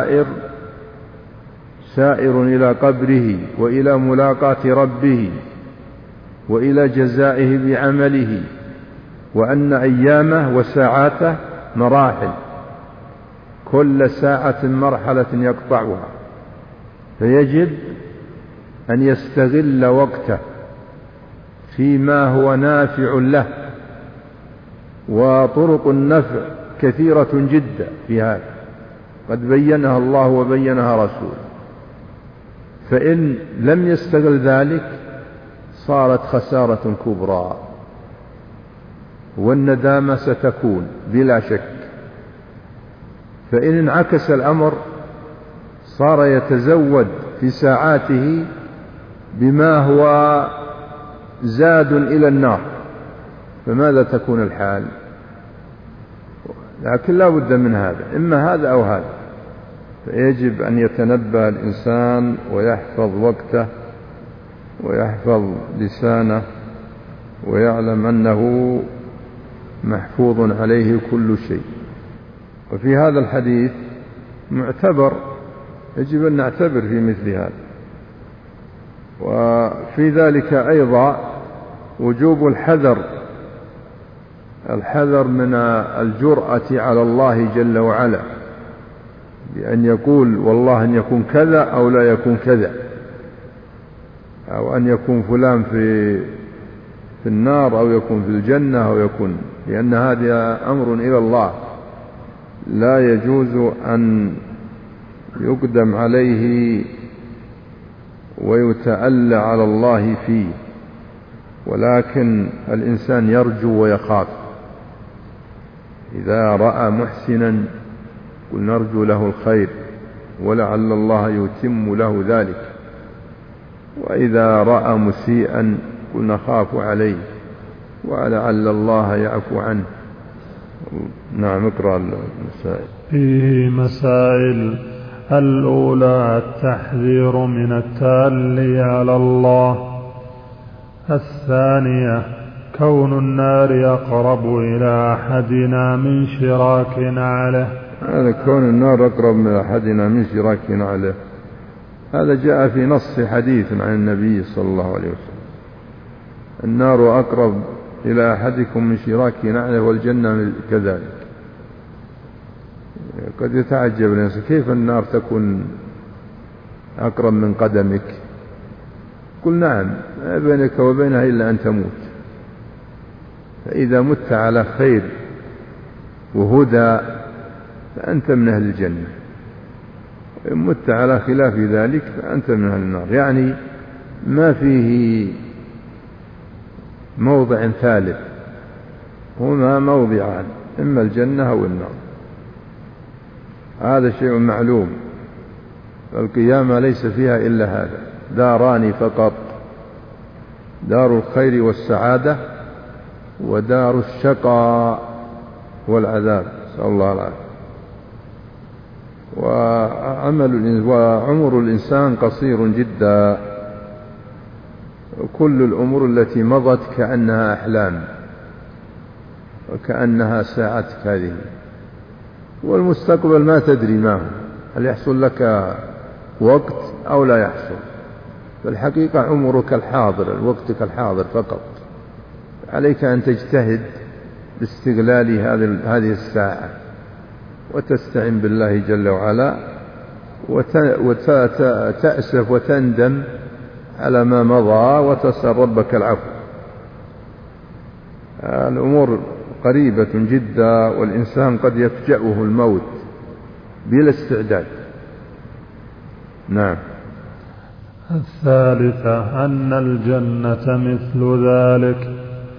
سائر إلى قبره وإلى ملاقاة ربه وإلى جزائه بعمله، وأن أيامه وساعاته مراحل، كل ساعة مرحلة يقطعها، فيجب أن يستغل وقته فيما هو نافع له. وطرق النفع كثيرة جدا في هذا، قد بينها الله وبينها رسوله. فإن لم يستغل ذلك صارت خسارة كبرى، والندامة ستكون بلا شك. فإن انعكس الأمر صار يتزود في ساعاته بما هو زاد إلى النار، فماذا تكون الحال؟ لكن لا بد من هذا، إما هذا أو هذا. فيجب أن يتنبه الإنسان ويحفظ وقته ويحفظ لسانه، ويعلم أنه محفوظ عليه كل شيء. وفي هذا الحديث معتبر، يجب أن نعتبر في مثل هذا. وفي ذلك أيضا وجوب الحذر من الجرأة على الله جل وعلا، بأن يقول والله أن يكون كذا أو لا يكون كذا، أو أن يكون فلان في النار أو يكون في الجنة أو يكون، لأن هذا أمر إلى الله لا يجوز أن يقدم عليه ويتألى على الله فيه. ولكن الإنسان يرجو ويخاف، إذا رأى محسنا قل نرجو له الخير ولعل الله يتم له ذلك، وإذا رأى مسيئا قل نخاف عليه ولعل الله يعفو عنه. نعم، اقرأ المسائل. فيه مسائل: الأولى التحذير من التألي على الله. الثانية كون النار أقرب إلى أحدنا من شراك نعله. هذا كون النار أقرب من أحدنا من شراك نعله، هذا جاء في نص حديث عن النبي صلى الله عليه وسلم. النار أقرب إلى أحدكم من شراك نعله والجنة كذلك. قد يتعجب الناس كيف النار تكون أقرب من قدمك؟ قل نعم، ما بينك وبينها إلا أن تموت، فإذا مت على خير وهدى فأنت من أهل الجنة، وإن مت على خلاف ذلك فأنت من أهل النار. يعني ما فيه موضع ثالث، هما موضعان، إما الجنة أو النار، هذا شيء معلوم. القيامة ليس فيها إلا هذا، داران فقط، دار الخير والسعادة ودار الشقاء والعذاب، نسأل الله العافية. وعمر الإنسان قصير جدا، كل الأمور التي مضت كأنها أحلام وكأنها ساعتك هذه، والمستقبل ما تدري ما هو، هل يحصل لك وقت أو لا يحصل. فالحقيقة عمرك الحاضر، وقتك الحاضر فقط، عليك أن تجتهد باستغلال هذه الساعة وتستعين بالله جل وعلا، وتأسف وتندم على ما مضى وتسأل ربك العفو. الأمور قريبة جدا، والإنسان قد يفجأه الموت بلا استعداد. نعم. الثالثة أن الجنة مثل ذلك.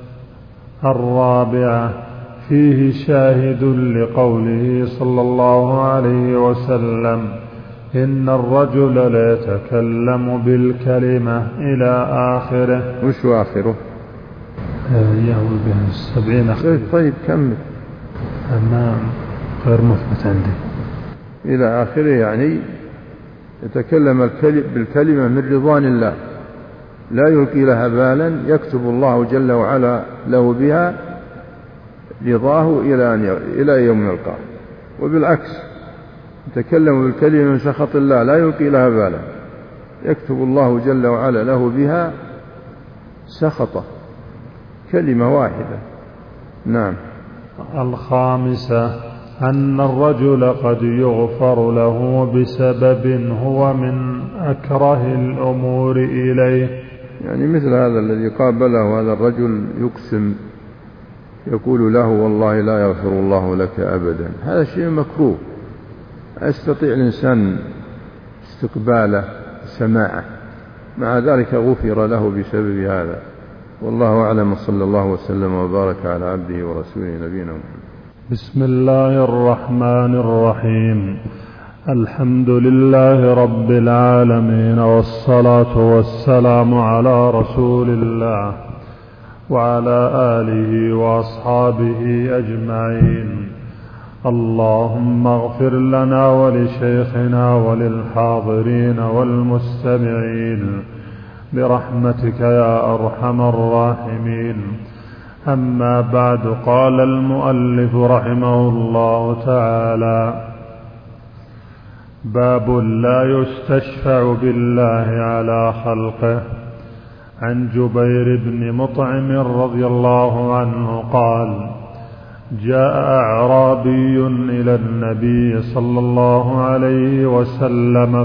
الرابعة فيه شاهد لقوله صلى الله عليه وسلم: إن الرجل لا يتكلم بالكلمة إلى آخره. وش آخره؟ يهوي بها 70. طيب كمل. ما غير مثبت عندي. إلى آخره يعني يتكلم بالكلمة من رضوان الله، لا يلقي لها بالا، يكتب الله جل وعلا له بها رضاه إلى يوم يلقاه. وبالعكس يتكلم بالكلمة من سخط الله، لا يلقي لها بالا، يكتب الله جل وعلا له بها سخطه، كلمة واحدة. نعم. الخامسة أن الرجل قد يغفر له بسبب هو من أكره الأمور إليه. يعني مثل هذا الذي قابله هذا الرجل يقسم، يقول له: والله لا يغفر الله لك أبدا. هذا شيء مكروه، يستطيع الإنسان استقباله سماعه، مع ذلك غفر له بسبب هذا. والله أعلم، صلى الله وسلم وبارك على عبده ورسوله نبينا محمد. بسم الله الرحمن الرحيم. الحمد لله رب العالمين، والصلاة والسلام على رسول الله وعلى آله وأصحابه أجمعين. اللهم اغفر لنا ولشيخنا وللحاضرين والمستمعين برحمتك يا أرحم الراحمين. أما بعد، قال المؤلف رحمه الله تعالى: باب لا يستشفع بالله على خلقه. عن جبير بن مطعم رضي الله عنه قال: جاء أعرابي إلى النبي صلى الله عليه وسلم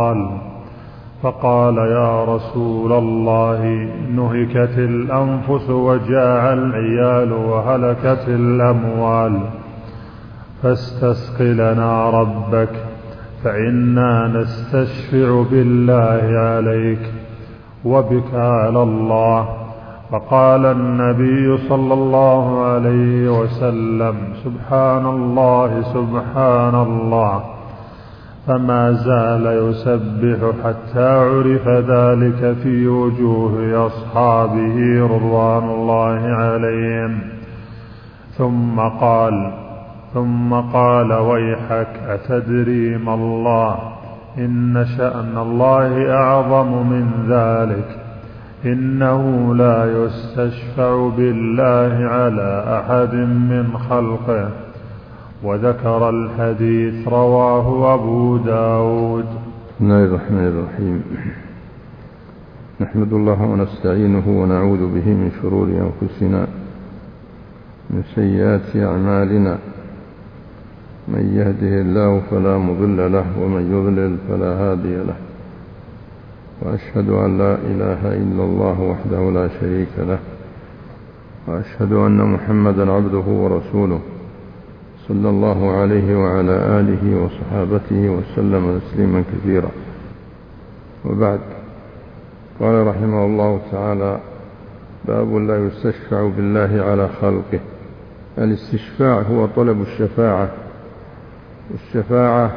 فقال: يا رسول الله، نهكت الأنفس وجاع العيال وهلكت الأموال، فاستسق لنا ربك فإنا نستشفع بالله عليك وبك على الله. فقال النبي صلى الله عليه وسلم: سبحان الله سبحان الله. فما زال يسبح حتى عرف ذلك في وجوه أصحابه رضوان الله عليهم. ثم قال: ويحك، أتدري ما الله؟ إن شأن الله أعظم من ذلك، إنه لا يستشفع بالله على أحد من خلقه. وذكر الحديث، رواه أبو داود. بسم الله الرحمن الرحيم. نحمد الله ونستعينه ونعوذ به من شرور أنفسنا من سيئات أعمالنا، من يهده الله فلا مضل له ومن يضلل فلا هادي له، وأشهد أن لا إله إلا الله وحده لا شريك له، وأشهد أن محمدا عبده ورسوله صلى الله عليه وعلى آله وصحابته وسلم تسليما كثيرا. وبعد، قال رحمه الله تعالى: باب لا يستشفع بالله على خلقه. الاستشفاع هو طلب الشفاعة، والشفاعة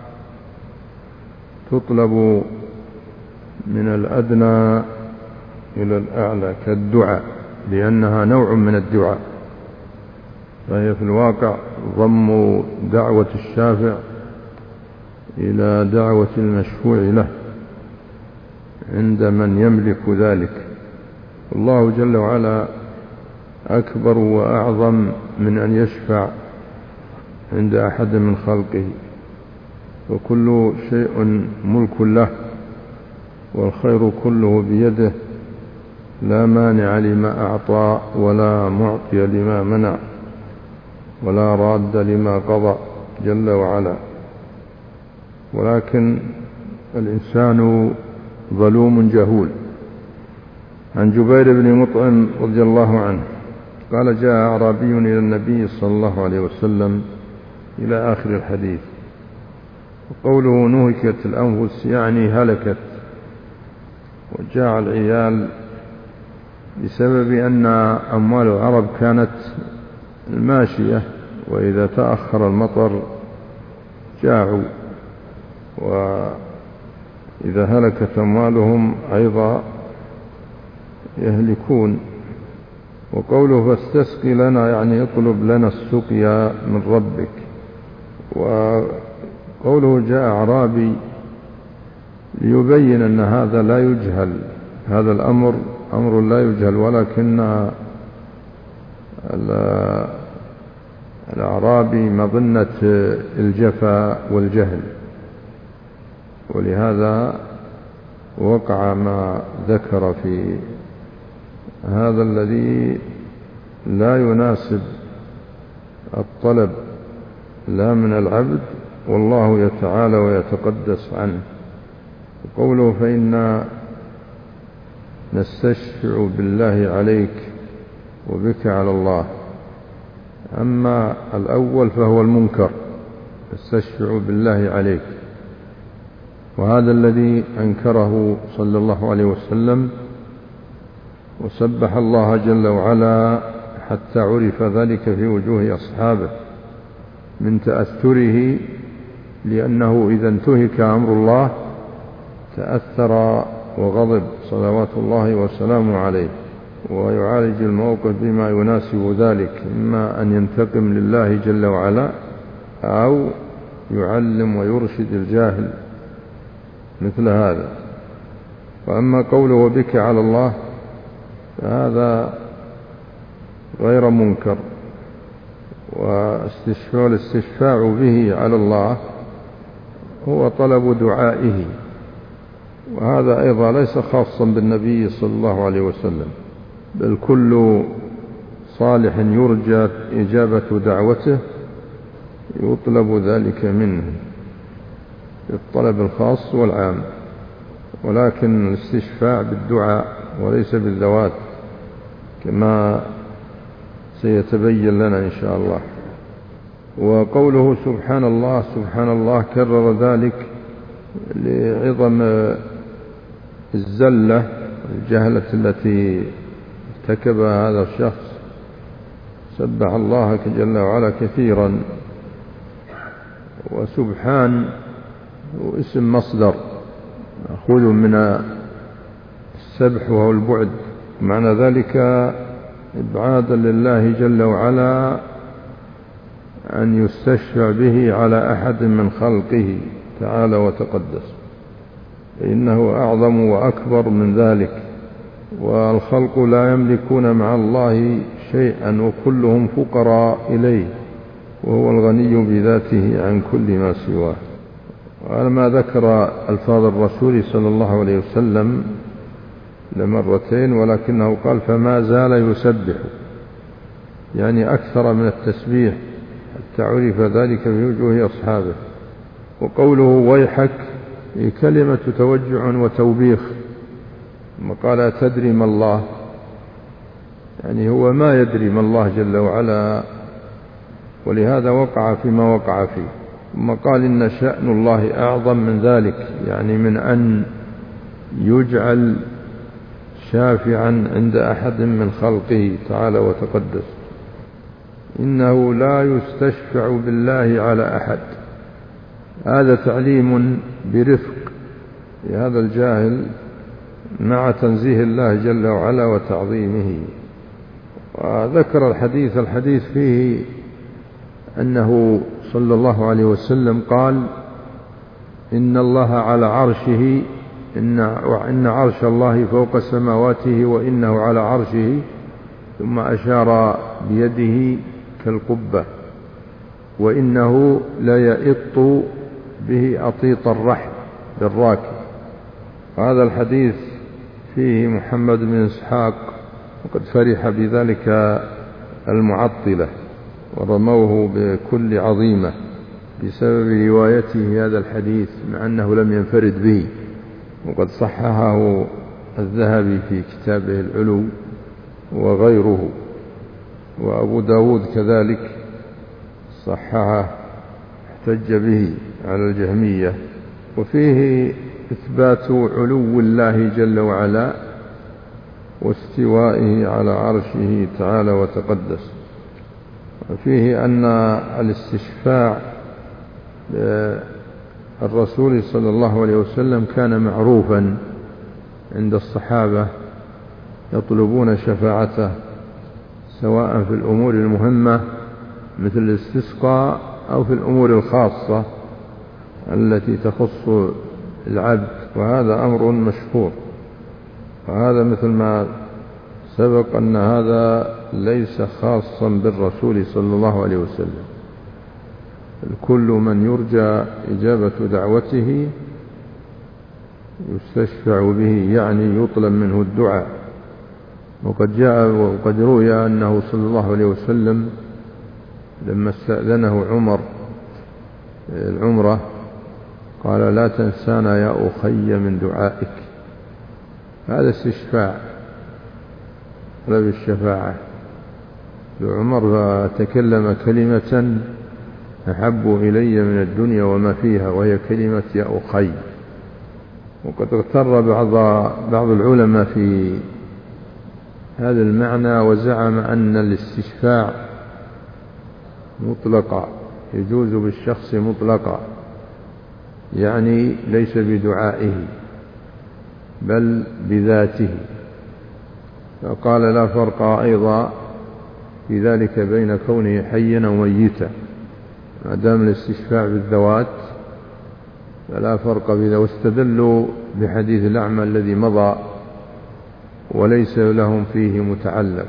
تطلب من الأدنى إلى الأعلى كالدعاء، لأنها نوع من الدعاء، فهي في الواقع ضم دعوة الشافع إلى دعوة المشفوع له عند من يملك ذلك. الله جل وعلا أكبر وأعظم من أن يشفع عند أحد من خلقه، وكل شيء ملك له، والخير كله بيده، لا مانع لما أعطى ولا معطي لما منع ولا راد لما قضى جل وعلا. ولكن الإنسان ظلوم جهول. عن جبير بن مطعم رضي الله عنه قال: جاء أعرابي إلى النبي صلى الله عليه وسلم إلى آخر الحديث. وقوله نهكت الأنفس يعني هلكت، وجاء العيال بسبب أن أموال العرب كانت الماشية، وإذا تأخر المطر جاعوا، وإذا هلكت أموالهم أيضا يهلكون. وقوله فاستسقي لنا يعني اطلب لنا السقيا من ربك. وقوله جاء أعرابي ليبين أن هذا لا يجهل، هذا الأمر أمر لا يجهل، ولكن الأعرابي مظنة الجفا والجهل، ولهذا وقع ما ذكر في هذا الذي لا يناسب الطلب لا من العبد، والله يتعالى ويتقدس عنه. وقوله فإنا نستشفع بالله عليك وبك على الله. أما الأول فهو المنكر، نستشفع بالله عليك، وهذا الذي أنكره صلى الله عليه وسلم، وسبح الله جل وعلا حتى عرف ذلك في وجوه أصحابه من تأثره، لأنه إذا انتهك أمر الله تأثر وغضب صلوات الله وسلامه عليه، ويعالج الموقف بما يناسب ذلك، إما أن ينتقم لله جل وعلا أو يعلم ويرشد الجاهل مثل هذا. وأما قوله بك على الله فهذا غير منكر، والاستشفاع به على الله هو طلب دعائه، وهذا أيضا ليس خاصا بالنبي صلى الله عليه وسلم، بل كل صالح يرجى إجابة دعوته يطلب ذلك منه بالطلب الخاص والعام، ولكن الاستشفاع بالدعاء وليس بالذوات كما سيتبين لنا إن شاء الله. وقوله سبحان الله سبحان الله كرر ذلك لعظم الزلة الجهلة التي ارتكبها هذا الشخص. سبح الله جل وعلا كثيرا. وسبحان هو اسم مصدر مأخوذ من السبح وهو البعد، معنى ذلك إبعادا لله جل وعلا أن يستشفع به على أحد من خلقه تعالى وتقدس، فإنه أعظم وأكبر من ذلك. والخلق لا يملكون مع الله شيئا، وكلهم فقراء إليه، وهو الغني بذاته عن كل ما سواه. وعلى ما ذكر ألفاظ الرسول صلى الله عليه وسلم لمرتين، ولكنه قال فما زال يسبح، يعني أكثر من التسبيح حتى عرف ذلك في وجوه أصحابه. وقوله ويحك هي كلمة توجع وتوبيخ، ثم قال تدري ما الله، يعني هو ما يدري ما الله جل وعلا، ولهذا وقع فيما وقع فيه. ثم قال إن شأن الله أعظم من ذلك، يعني من أن يجعل شافعا عند أحد من خلقه تعالى وتقدس. إنه لا يستشفع بالله على أحد، هذا تعليم برفق لهذا الجاهل مع تنزيه الله جل وعلا وتعظيمه. وذكر الحديث فيه أنه صلى الله عليه وسلم قال إن الله على عرشه، إن عرش الله فوق سماواته وإنه على عرشه، ثم أشار بيده كالقبة، وإنه لا يئط به أطيط الرحل بالراكب. هذا الحديث فيه محمد بن إسحاق، وقد فرح بذلك المعطلة ورموه بكل عظيمة بسبب روايته هذا الحديث، مع أنه لم ينفرد به، وقد صححه الذهبي في كتابه العلو وغيره، وأبو داود كذلك صححه احتج به على الجهمية. وفيه إثبات علو الله جل وعلا واستوائه على عرشه تعالى وتقدس. وفيه أن الاستشفاع الرسول صلى الله عليه وسلم كان معروفا عند الصحابة، يطلبون شفاعته سواء في الأمور المهمة مثل الاستسقاء أو في الأمور الخاصة التي تخص العبد، وهذا أمر مشهور. وهذا مثل ما سبق أن هذا ليس خاصا بالرسول صلى الله عليه وسلم، كل من يرجى إجابة دعوته يستشفع به، يعني يطلب منه الدعاء. وقد روي أنه صلى الله عليه وسلم لما استأذنه عمر العمرة قال لا تنسانا يا أخي من دعائك. هذا استشفاع، طلب الشفاعة لعمر، فتكلم كلمة أحب إلي من الدنيا وما فيها، وهي كلمة يا أخي. وقد اغتر بعض العلماء في هذا المعنى، وزعم أن الاستشفاع مطلقا يجوز بالشخص مطلقا، يعني ليس بدعائه بل بذاته. فقال لا فرق أيضا في ذلك بين كونه حيا أو ميتا، ما دام الاستشفاع بالذوات فلا فرق بذا. واستدلوا بحديث الأعمى الذي مضى وليس لهم فيه متعلق،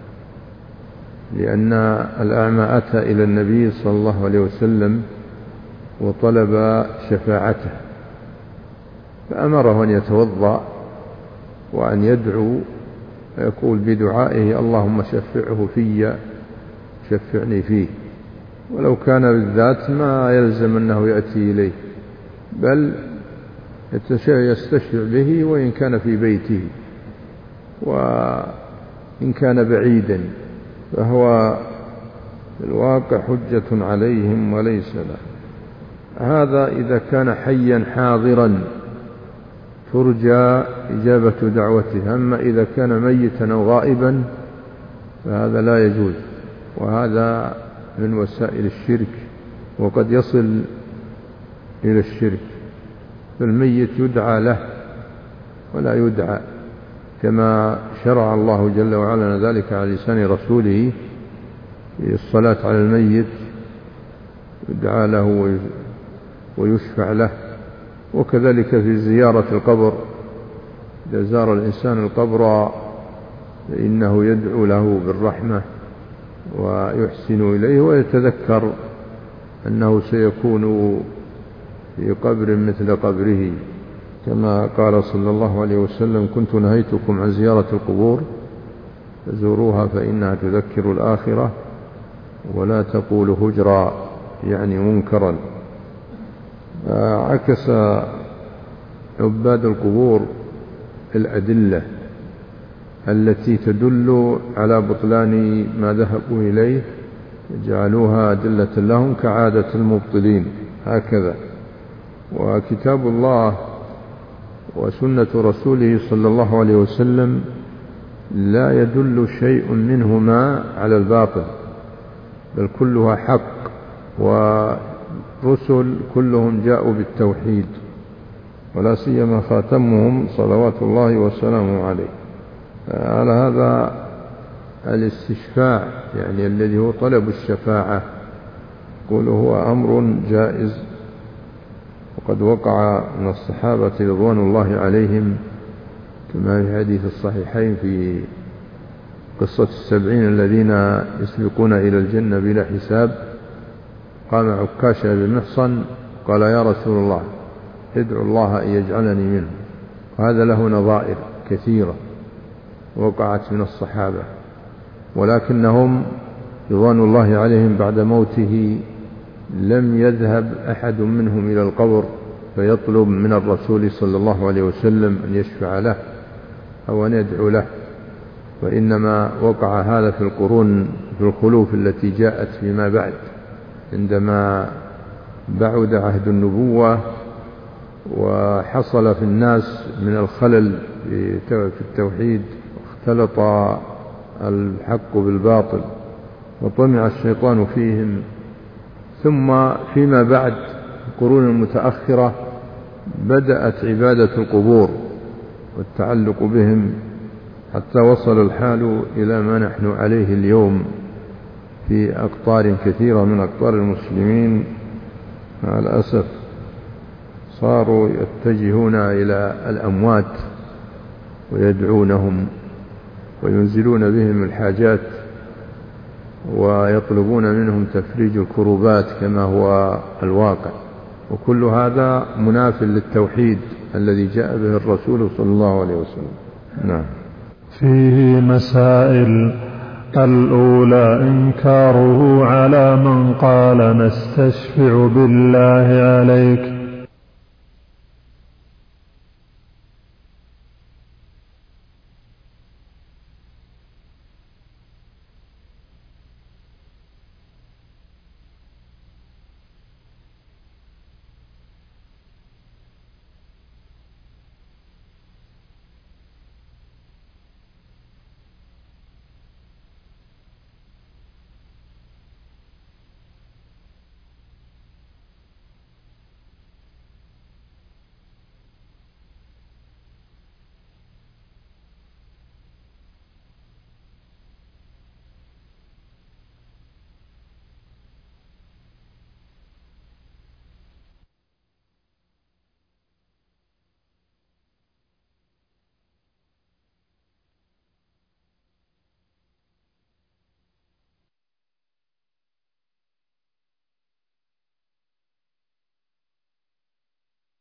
لأن الأعمى أتى إلى النبي صلى الله عليه وسلم وطلب شفاعته، فأمره أن يتوضأ وأن يدعو، فيقول بدعائه اللهم شفعه في، شفعني فيه. ولو كان بالذات ما يلزم أنه يأتي إليه، بل يستشفع به وإن كان في بيته، وإن كان بعيدا فهو في الواقع حجة عليهم وليس له. هذا إذا كان حيا حاضرا ترجى إجابة دعوته، أما إذا كان ميتا أو غائبا فهذا لا يجوز، وهذا من وسائل الشرك، وقد يصل إلى الشرك. فالميت يدعى له ولا يدعى، كما شرع الله جل وعلا ذلك على لسان رسوله في الصلاة على الميت، يدعى له ويشفع له. وكذلك في زيارة القبر، إذا زار الإنسان القبر فإنه يدعو له بالرحمة ويحسن إليه، ويتذكر أنه سيكون في قبر مثل قبره، كما قال صلى الله عليه وسلم: كنت نهيتكم عن زيارة القبور فزوروها فإنها تذكر الآخرة ولا تقول هجرا، يعني منكرا. عكس عباد القبور الأدلة التي تدل على بطلان ما ذهبوا إليه، جعلوها أدلة لهم كعادة المبطلين هكذا. وكتاب الله وسنة رسوله صلى الله عليه وسلم لا يدل شيء منهما على الباطل، بل كلها حق، ورسل كلهم جاءوا بالتوحيد، ولا سيما خاتمهم صلوات الله وسلامه عليه. على هذا الاستشفاع يعني الذي هو طلب الشفاعة يقول هو أمر جائز، وقد وقع من الصحابة رضوان الله عليهم كما في حديث الصحيحين في قصة 70 الذين يسبقون إلى الجنة بلا حساب. قام عكاشة بن محصن قال: يا رسول الله ادعو الله أن يجعلني منه. وهذا له نظائر كثيرة وقعت من الصحابة، ولكنهم رضوان الله عليهم بعد موته لم يذهب أحد منهم إلى القبر فيطلب من الرسول صلى الله عليه وسلم أن يشفع له أو أن يدعو له، وإنما وقع هذا في القرون في الخلوف التي جاءت فيما بعد، عندما بعد عهد النبوة وحصل في الناس من الخلل في التوحيد، واختلط الحق بالباطل وطمع الشيطان فيهم. ثم فيما بعد القرون المتأخرة بدأت عبادة القبور والتعلق بهم، حتى وصل الحال إلى ما نحن عليه اليوم في أقطار كثيرة من أقطار المسلمين. مع الأسف صاروا يتجهون إلى الأموات ويدعونهم وينزلون بهم الحاجات ويطلبون منهم تفريج الكروبات كما هو الواقع، وكل هذا مناف للتوحيد الذي جاء به الرسول صلى الله عليه وسلم. نعم. فيه مسائل: الأولى إنكاره على من قال: نستشفع بالله عليك